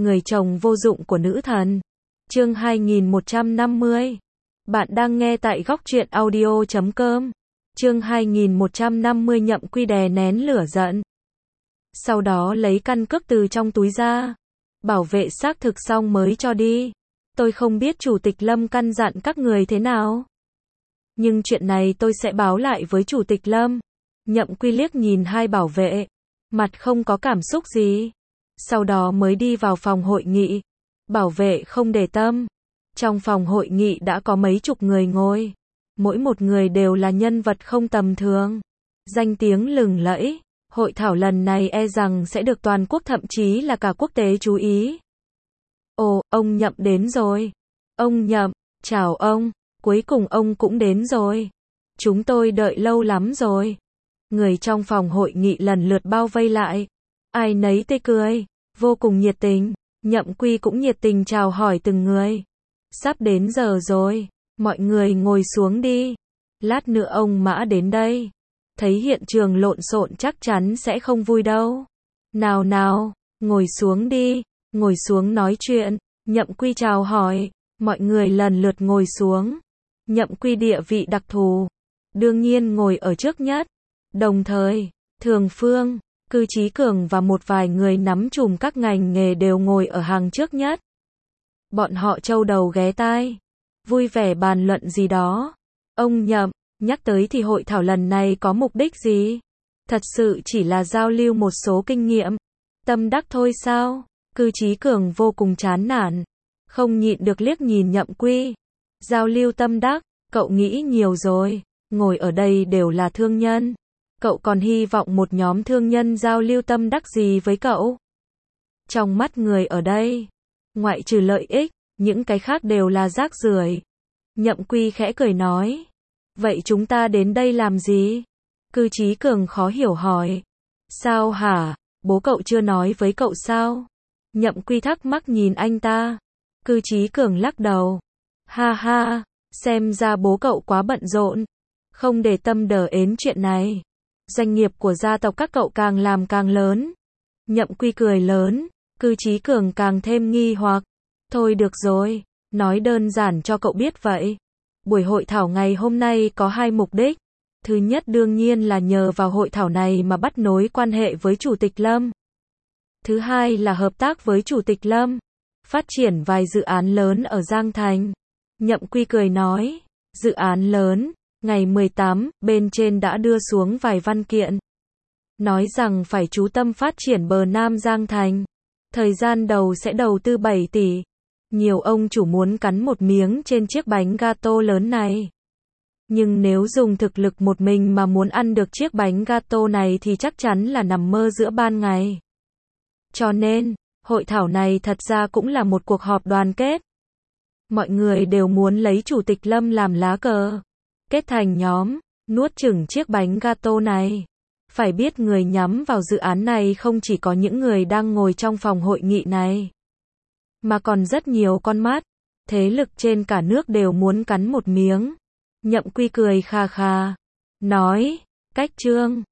Người chồng vô dụng của nữ thần. Chương 2150. Bạn đang nghe tại góc truyện audio.com. Chương 2150 Nhậm Quy đè nén lửa giận. Sau đó lấy căn cước từ trong túi ra. Bảo vệ xác thực xong mới cho đi. Tôi không biết Chủ tịch Lâm căn dặn các người thế nào. Nhưng chuyện này tôi sẽ báo lại với Chủ tịch Lâm. Nhậm Quy liếc nhìn hai bảo vệ. Mặt không có cảm xúc gì. Sau đó mới đi vào phòng hội nghị. Bảo vệ không để tâm. Trong phòng hội nghị đã có mấy chục người ngồi. Mỗi một người đều là nhân vật không tầm thường. Danh tiếng lừng lẫy. Hội thảo lần này e rằng sẽ được toàn quốc thậm chí là cả quốc tế chú ý. Ồ, ông Nhậm đến rồi. Ông Nhậm, chào ông. Cuối cùng ông cũng đến rồi. Chúng tôi đợi lâu lắm rồi. Người trong phòng hội nghị lần lượt bao vây lại. Ai nấy tươi cười, vô cùng nhiệt tình. Nhậm Quy cũng nhiệt tình chào hỏi từng người. Sắp đến giờ rồi, mọi người ngồi xuống đi. Lát nữa ông Mã đến đây. Thấy hiện trường lộn xộn chắc chắn sẽ không vui đâu. Nào nào, ngồi xuống đi, ngồi xuống nói chuyện. Nhậm Quy chào hỏi, mọi người lần lượt ngồi xuống. Nhậm Quy địa vị đặc thù, đương nhiên ngồi ở trước nhất. Đồng thời, Thường Phương, Cư Chí Cường và một vài người nắm trùm các ngành nghề đều ngồi ở hàng trước nhất. Bọn họ châu đầu ghé tai, vui vẻ bàn luận gì đó. Ông Nhậm, nhắc tới thì hội thảo lần này có mục đích gì? Thật sự chỉ là giao lưu một số kinh nghiệm, tâm đắc thôi sao? Cư Chí Cường vô cùng chán nản, không nhịn được liếc nhìn Nhậm Quy. Giao lưu tâm đắc, cậu nghĩ nhiều rồi, ngồi ở đây đều là thương nhân. Cậu còn hy vọng một nhóm thương nhân giao lưu tâm đắc gì với cậu? Trong mắt người ở đây, ngoại trừ lợi ích, những cái khác đều là rác rưởi. Nhậm Quy khẽ cười nói. Vậy chúng ta đến đây làm gì? Cư Chí Cường khó hiểu hỏi. Sao hả? Bố cậu chưa nói với cậu sao? Nhậm Quy thắc mắc nhìn anh ta. Cư Chí Cường lắc đầu. Ha ha, xem ra bố cậu quá bận rộn, không để tâm đến chuyện này. Doanh nghiệp của gia tộc các cậu càng làm càng lớn. Nhậm Quy cười lớn, Cư Chí Cường càng thêm nghi hoặc. Thôi được rồi, nói đơn giản cho cậu biết vậy. Buổi hội thảo ngày hôm nay có hai mục đích. Thứ nhất đương nhiên là nhờ vào hội thảo này mà bắt nối quan hệ với Chủ tịch Lâm. Thứ hai là hợp tác với Chủ tịch Lâm, phát triển vài dự án lớn ở Giang Thành. Nhậm Quy cười nói, dự án lớn, ngày 18, bên trên đã đưa xuống vài văn kiện. Nói rằng phải chú tâm phát triển bờ Nam Giang Thành. Thời gian đầu sẽ đầu tư 7 tỷ. Nhiều ông chủ muốn cắn một miếng trên chiếc bánh gato lớn này. Nhưng nếu dùng thực lực một mình mà muốn ăn được chiếc bánh gato này thì chắc chắn là nằm mơ giữa ban ngày. Cho nên, hội thảo này thật ra cũng là một cuộc họp đoàn kết. Mọi người đều muốn lấy Chủ tịch Lâm làm lá cờ, kết thành nhóm, nuốt chửng chiếc bánh gato này. Phải biết người nhắm vào dự án này không chỉ có những người đang ngồi trong phòng hội nghị này, mà còn rất nhiều con mắt, thế lực trên cả nước đều muốn cắn một miếng. Nhậm Quy cười kha kha, nói, cách Trương,